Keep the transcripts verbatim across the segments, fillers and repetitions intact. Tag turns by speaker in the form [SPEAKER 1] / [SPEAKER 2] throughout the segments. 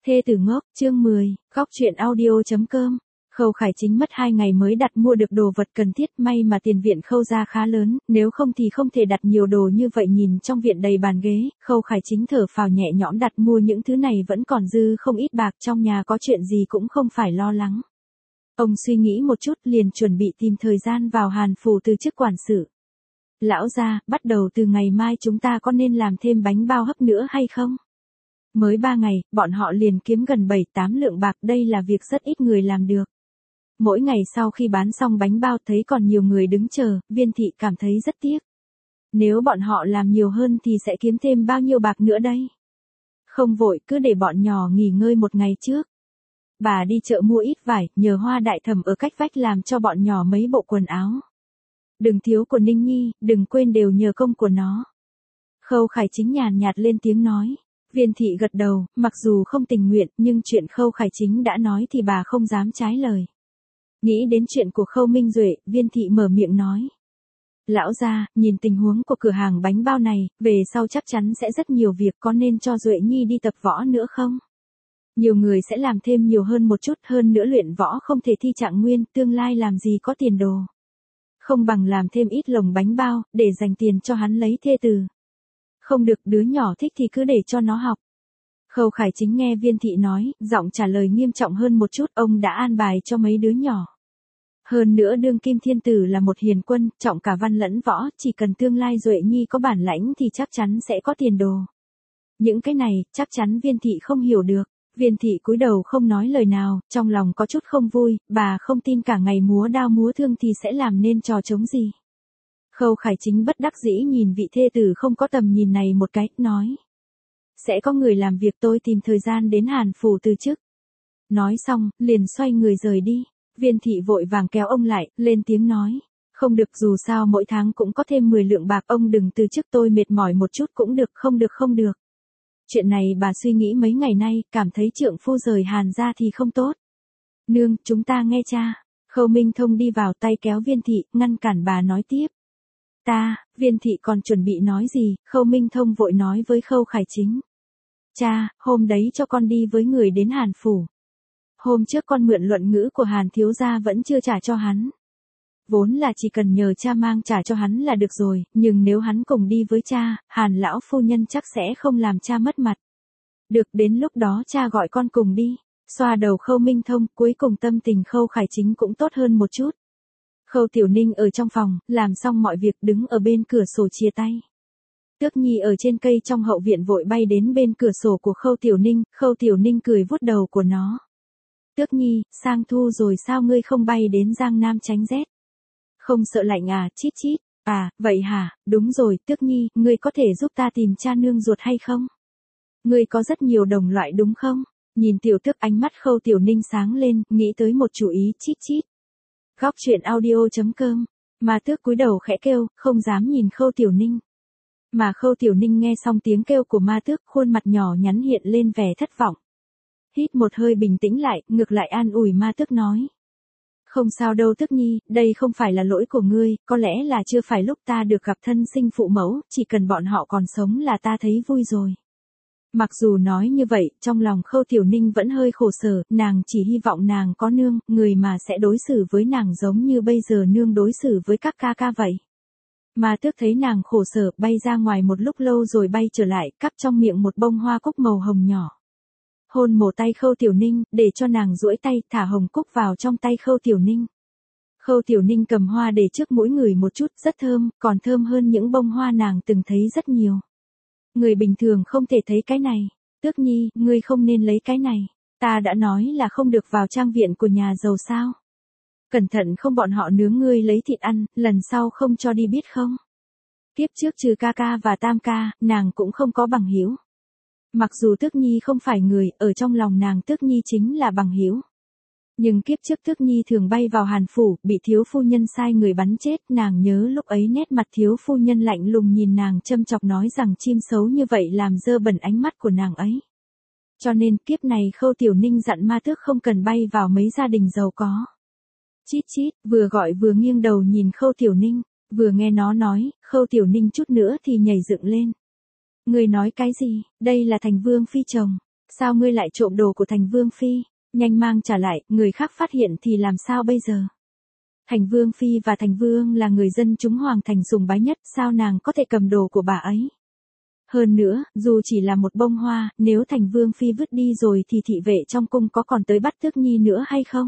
[SPEAKER 1] Thê tử ngốc, chương mười, góc truyện audio.com. Khâu Khải Chính mất hai ngày mới đặt mua được đồ vật cần thiết, may mà tiền viện Khâu gia khá lớn, nếu không thì không thể đặt nhiều đồ như vậy. Nhìn trong viện đầy bàn ghế, Khâu Khải Chính thở phào nhẹ nhõm, đặt mua những thứ này vẫn còn dư không ít bạc, trong nhà có chuyện gì cũng không phải lo lắng. Ông suy nghĩ một chút liền chuẩn bị tìm thời gian vào Hàn Phủ từ chức quản sự. Lão gia, bắt đầu từ ngày mai chúng ta có nên làm thêm bánh bao hấp nữa hay không? Mới ba ngày, bọn họ liền kiếm gần bảy tám lượng bạc, đây là việc rất ít người làm được. Mỗi ngày sau khi bán xong bánh bao thấy còn nhiều người đứng chờ, Viên thị cảm thấy rất tiếc. Nếu bọn họ làm nhiều hơn thì sẽ kiếm thêm bao nhiêu bạc nữa đây? Không vội, cứ để bọn nhỏ nghỉ ngơi một ngày trước. Bà đi chợ mua ít vải, nhờ Hoa Đại Thẩm ở cách vách làm cho bọn nhỏ mấy bộ quần áo. Đừng thiếu của Ninh Nhi, đừng quên đều nhờ công của nó. Khâu Khải Chính nhàn nhạt lên tiếng nói. Viên thị gật đầu, mặc dù không tình nguyện, nhưng chuyện Khâu Khải Chính đã nói thì bà không dám trái lời. Nghĩ đến chuyện của Khâu Minh Duệ, Viên thị mở miệng nói. Lão gia, nhìn tình huống của cửa hàng bánh bao này, về sau chắc chắn sẽ rất nhiều việc, có nên cho Duệ Nhi đi tập võ nữa không? Nhiều người sẽ làm thêm nhiều hơn một chút, hơn nữa luyện võ không thể thi trạng nguyên, tương lai làm gì có tiền đồ. Không bằng làm thêm ít lồng bánh bao, để dành tiền cho hắn lấy thê từ. Không được, đứa nhỏ thích thì cứ để cho nó học. Khâu Khải Chính nghe Viên thị nói, giọng trả lời nghiêm trọng hơn một chút, ông đã an bài cho mấy đứa nhỏ. Hơn nữa đương kim thiên tử là một hiền quân, trọng cả văn lẫn võ, chỉ cần tương lai Duệ Nhi có bản lãnh thì chắc chắn sẽ có tiền đồ. Những cái này, chắc chắn Viên thị không hiểu được. Viên thị cúi đầu không nói lời nào, trong lòng có chút không vui, bà không tin cả ngày múa đao múa thương thì sẽ làm nên trò trống gì. Khâu Khải Chính bất đắc dĩ nhìn vị thê tử không có tầm nhìn này một cái, nói. Sẽ có người làm việc, tôi tìm thời gian đến Hàn Phủ từ chức. Nói xong, liền xoay người rời đi. Viên thị vội vàng kéo ông lại, lên tiếng nói. Không được, dù sao mỗi tháng cũng có thêm mười lượng bạc, ông đừng từ chức, tôi mệt mỏi một chút cũng được, không được không được. Chuyện này bà suy nghĩ mấy ngày nay, cảm thấy trượng phu rời Hàn ra thì không tốt. Nương, chúng ta nghe cha. Khâu Minh Thông đi vào, tay kéo Viên thị, ngăn cản bà nói tiếp. Ta, Viên thị còn chuẩn bị nói gì, Khâu Minh Thông vội nói với Khâu Khải Chính. Cha, hôm đấy cho con đi với người đến Hàn Phủ. Hôm trước con mượn luận ngữ của Hàn thiếu gia vẫn chưa trả cho hắn. Vốn là chỉ cần nhờ cha mang trả cho hắn là được rồi, nhưng nếu hắn cùng đi với cha, Hàn lão phu nhân chắc sẽ không làm cha mất mặt. Được, đến lúc đó cha gọi con cùng đi. Xoa đầu Khâu Minh Thông, cuối cùng tâm tình Khâu Khải Chính cũng tốt hơn một chút. Khâu Tiểu Ninh ở trong phòng, làm xong mọi việc đứng ở bên cửa sổ chia tay. Tước Nhi ở trên cây trong hậu viện vội bay đến bên cửa sổ của Khâu Tiểu Ninh, Khâu Tiểu Ninh cười vuốt đầu của nó. Tước Nhi, sang thu rồi sao ngươi không bay đến Giang Nam tránh rét? Không sợ lạnh à, chít chít. À, vậy hả, đúng rồi, Tước Nhi, ngươi có thể giúp ta tìm cha nương ruột hay không? Ngươi có rất nhiều đồng loại đúng không? Nhìn tiểu tước, ánh mắt Khâu Tiểu Ninh sáng lên, nghĩ tới một chủ ý, chít chít. Góc truyện audio.com. Mà Tước cúi đầu khẽ kêu, không dám nhìn Khâu Tiểu Ninh. Mà Khâu Tiểu Ninh nghe xong tiếng kêu của Ma Tước, khuôn mặt nhỏ nhắn hiện lên vẻ thất vọng. Hít một hơi bình tĩnh lại, ngược lại an ủi Ma Tước nói. Không sao đâu Tước Nhi, đây không phải là lỗi của ngươi, có lẽ là chưa phải lúc ta được gặp thân sinh phụ mẫu, chỉ cần bọn họ còn sống là ta thấy vui rồi. Mặc dù nói như vậy, trong lòng Khâu Tiểu Ninh vẫn hơi khổ sở, nàng chỉ hy vọng nàng có nương, người mà sẽ đối xử với nàng giống như bây giờ nương đối xử với các ca ca vậy. Mà Tước thấy nàng khổ sở, bay ra ngoài một lúc lâu rồi bay trở lại, cắp trong miệng một bông hoa cúc màu hồng nhỏ. Hôn mổ tay Khâu Tiểu Ninh, để cho nàng duỗi tay, thả hồng cúc vào trong tay Khâu Tiểu Ninh. Khâu Tiểu Ninh cầm hoa để trước mũi người một chút, rất thơm, còn thơm hơn những bông hoa nàng từng thấy rất nhiều. Người bình thường không thể thấy cái này. Tước Nhi, ngươi không nên lấy cái này. Ta đã nói là không được vào trang viện của nhà giàu sao. Cẩn thận không bọn họ nướng ngươi lấy thịt ăn, lần sau không cho đi biết không. Kiếp trước trừ ca ca và tam ca, nàng cũng không có bằng hữu. Mặc dù Tước Nhi không phải người, ở trong lòng nàng Tước Nhi chính là bằng hữu. Nhưng kiếp trước Tước Nhi thường bay vào Hàn Phủ, bị thiếu phu nhân sai người bắn chết, nàng nhớ lúc ấy nét mặt thiếu phu nhân lạnh lùng nhìn nàng châm chọc nói rằng chim xấu như vậy làm dơ bẩn ánh mắt của nàng ấy. Cho nên kiếp này Khâu Tiểu Ninh dặn Ma Tước không cần bay vào mấy gia đình giàu có. Chít chít, vừa gọi vừa nghiêng đầu nhìn Khâu Tiểu Ninh, vừa nghe nó nói, Khâu Tiểu Ninh chút nữa thì nhảy dựng lên. Người nói cái gì, đây là thành vương phi chồng. Sao ngươi lại trộm đồ của Thành Vương Phi? Nhanh mang trả lại, người khác phát hiện thì làm sao bây giờ? Thành Vương Phi và Thành Vương là người dân chúng Hoàng Thành sùng bái nhất, sao nàng có thể cầm đồ của bà ấy? Hơn nữa, dù chỉ là một bông hoa, nếu Thành Vương Phi vứt đi rồi thì thị vệ trong cung có còn tới bắt Tước Nhi nữa hay không?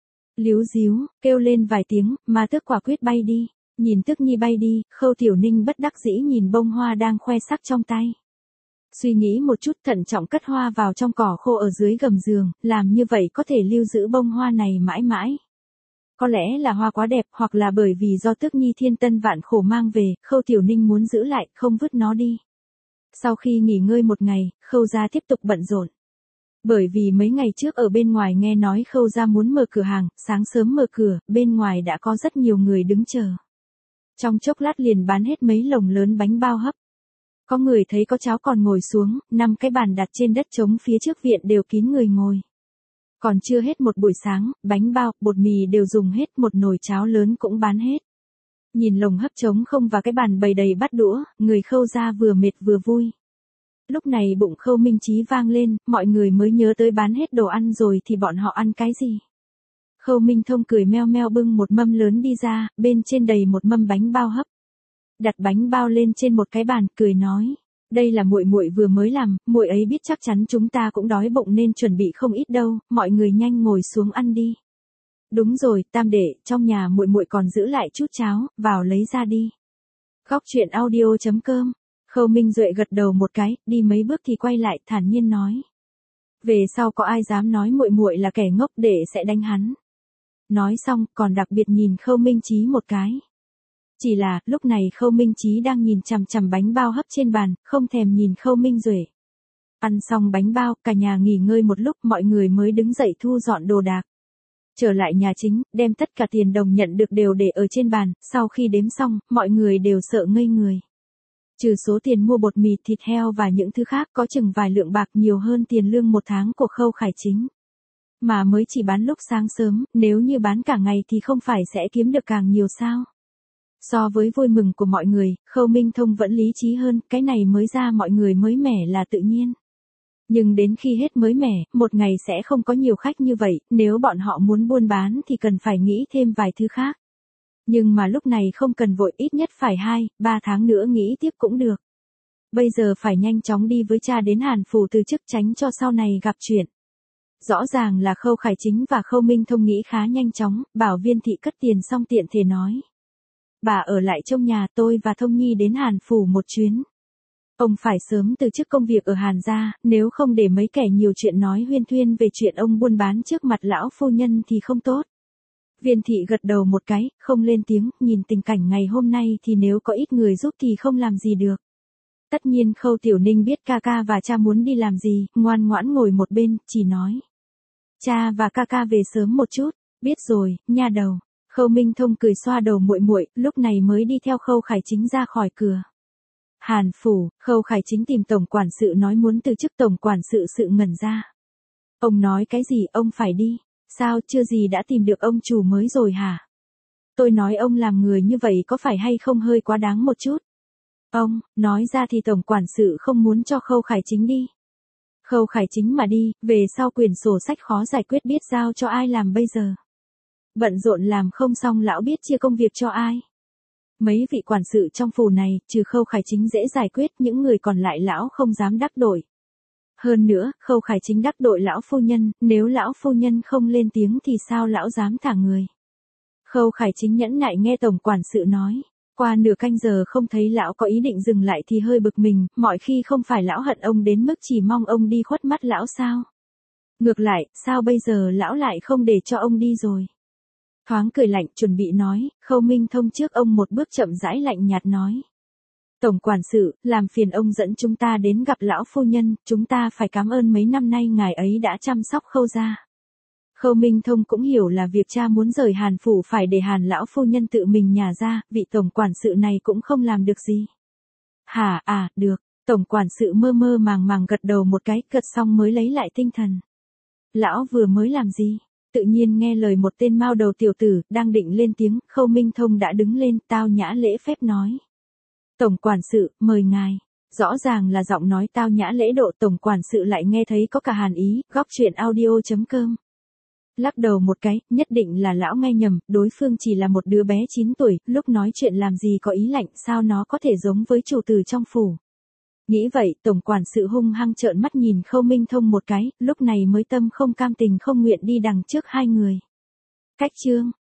[SPEAKER 1] Líu díu, kêu lên vài tiếng, mà Tước quả quyết bay đi. Nhìn Tước Nhi bay đi, Khâu Tiểu Ninh bất đắc dĩ nhìn bông hoa đang khoe sắc trong tay. Suy nghĩ một chút, thận trọng cất hoa vào trong cỏ khô ở dưới gầm giường, làm như vậy có thể lưu giữ bông hoa này mãi mãi. Có lẽ là hoa quá đẹp, hoặc là bởi vì do Tước Nhi thiên tân vạn khổ mang về, Khâu Tiểu Ninh muốn giữ lại, không vứt nó đi. Sau khi nghỉ ngơi một ngày, Khâu gia tiếp tục bận rộn. Bởi vì mấy ngày trước ở bên ngoài nghe nói Khâu gia muốn mở cửa hàng, sáng sớm mở cửa, bên ngoài đã có rất nhiều người đứng chờ. Trong chốc lát liền bán hết mấy lồng lớn bánh bao hấp. Có người thấy có cháo còn ngồi xuống, năm cái bàn đặt trên đất trống phía trước viện đều kín người ngồi. Còn chưa hết một buổi sáng, bánh bao, bột mì đều dùng hết, một nồi cháo lớn cũng bán hết. Nhìn lồng hấp trống không và cái bàn bày đầy bát đũa, người Khâu gia vừa mệt vừa vui. Lúc này bụng Khâu Minh Chí vang lên, mọi người mới nhớ tới bán hết đồ ăn rồi thì bọn họ ăn cái gì. Khâu Minh Thông cười meo meo bưng một mâm lớn đi ra, bên trên đầy một mâm bánh bao hấp. Đặt bánh bao lên trên một cái bàn, cười nói, đây là muội muội vừa mới làm, muội ấy biết chắc chắn chúng ta cũng đói bụng nên chuẩn bị không ít đâu, mọi người nhanh ngồi xuống ăn đi. Đúng rồi, Tam đệ, trong nhà muội muội còn giữ lại chút cháo, vào lấy ra đi. Góc truyện audio chấm com. Khâu Minh Duệ gật đầu một cái, đi mấy bước thì quay lại, thản nhiên nói, về sau có ai dám nói muội muội là kẻ ngốc đệ sẽ đánh hắn. Nói xong, còn đặc biệt nhìn Khâu Minh Chí một cái. Chỉ là, lúc này Khâu Minh Chí đang nhìn chằm chằm bánh bao hấp trên bàn, không thèm nhìn Khâu Minh Duệ. Ăn xong bánh bao, cả nhà nghỉ ngơi một lúc, mọi người mới đứng dậy thu dọn đồ đạc. Trở lại nhà chính, đem tất cả tiền đồng nhận được đều để ở trên bàn, sau khi đếm xong, mọi người đều sợ ngây người. Trừ số tiền mua bột mì, thịt heo và những thứ khác có chừng vài lượng bạc nhiều hơn tiền lương một tháng của Khâu Khải Chính. Mà mới chỉ bán lúc sáng sớm, nếu như bán cả ngày thì không phải sẽ kiếm được càng nhiều sao. So với vui mừng của mọi người, Khâu Minh Thông vẫn lý trí hơn, cái này mới ra mọi người mới mẻ là tự nhiên. Nhưng đến khi hết mới mẻ, một ngày sẽ không có nhiều khách như vậy, nếu bọn họ muốn buôn bán thì cần phải nghĩ thêm vài thứ khác. Nhưng mà lúc này không cần vội, ít nhất phải hai, ba tháng nữa nghĩ tiếp cũng được. Bây giờ phải nhanh chóng đi với cha đến Hàn Phủ từ chức tránh cho sau này gặp chuyện. Rõ ràng là Khâu Khải Chính và Khâu Minh Thông nghĩ khá nhanh chóng, bảo Viên thị cất tiền xong tiện thể nói. Bà ở lại trong nhà, tôi và Thông Nhi đến Hàn Phủ một chuyến. Ông phải sớm từ chức công việc ở Hàn gia, nếu không để mấy kẻ nhiều chuyện nói huyên thuyên về chuyện ông buôn bán trước mặt lão phu nhân thì không tốt. Viên thị gật đầu một cái, không lên tiếng, nhìn tình cảnh ngày hôm nay thì nếu có ít người giúp thì không làm gì được. Tất nhiên Khâu Tiểu Ninh biết ca ca và cha muốn đi làm gì, ngoan ngoãn ngồi một bên, chỉ nói. Cha và ca ca về sớm một chút, biết rồi, nha đầu. Khâu Minh Thông cười xoa đầu muội muội, lúc này mới đi theo Khâu Khải Chính ra khỏi cửa. Hàn Phủ, Khâu Khải Chính tìm tổng quản sự nói muốn từ chức tổng quản sự sự ngẩn ra. Ông nói cái gì, ông phải đi. Sao, chưa gì đã tìm được ông chủ mới rồi hả? Tôi nói ông làm người như vậy có phải hay không hơi quá đáng một chút? Ông, nói ra thì tổng quản sự không muốn cho Khâu Khải Chính đi. Khâu Khải Chính mà đi, về sau quyền sổ sách khó giải quyết biết giao cho ai làm bây giờ. Bận rộn làm không xong lão biết chia công việc cho ai. Mấy vị quản sự trong phủ này, trừ Khâu Khải Chính dễ giải quyết, những người còn lại lão không dám đắc tội. Hơn nữa, Khâu Khải Chính đắc tội lão phu nhân, nếu lão phu nhân không lên tiếng thì sao lão dám thả người. Khâu Khải Chính nhẫn nại nghe tổng quản sự nói. Qua nửa canh giờ không thấy lão có ý định dừng lại thì hơi bực mình, mọi khi không phải lão hận ông đến mức chỉ mong ông đi khuất mắt lão sao. Ngược lại, sao bây giờ lão lại không để cho ông đi rồi. Thoáng cười lạnh chuẩn bị nói, Khâu Minh Thông trước ông một bước chậm rãi lạnh nhạt nói. Tổng quản sự, làm phiền ông dẫn chúng ta đến gặp lão phu nhân, chúng ta phải cảm ơn mấy năm nay ngài ấy đã chăm sóc Khâu gia. Khâu Minh Thông cũng hiểu là việc cha muốn rời Hàn Phủ phải để Hàn lão phu nhân tự mình nhả ra, vị tổng quản sự này cũng không làm được gì. Hả, à, được, tổng quản sự mơ mơ màng màng gật đầu một cái, gật xong mới lấy lại tinh thần. Lão vừa mới làm gì? Tự nhiên nghe lời một tên mao đầu tiểu tử, đang định lên tiếng, Khâu Minh Thông đã đứng lên, tao nhã lễ phép nói. Tổng quản sự, mời ngài. Rõ ràng là giọng nói tao nhã lễ độ, tổng quản sự lại nghe thấy có cả hàn ý. Góc truyện audio.com lắc đầu một cái, nhất định là lão nghe nhầm, đối phương chỉ là một đứa bé chín tuổi, lúc nói chuyện làm gì có ý lạnh, sao nó có thể giống với chủ tử trong phủ. Nghĩ vậy, tổng quản sự hung hăng trợn mắt nhìn Khâu Minh Thông một cái, lúc này mới tâm không cam tình không nguyện đi đằng trước hai người. Cách chương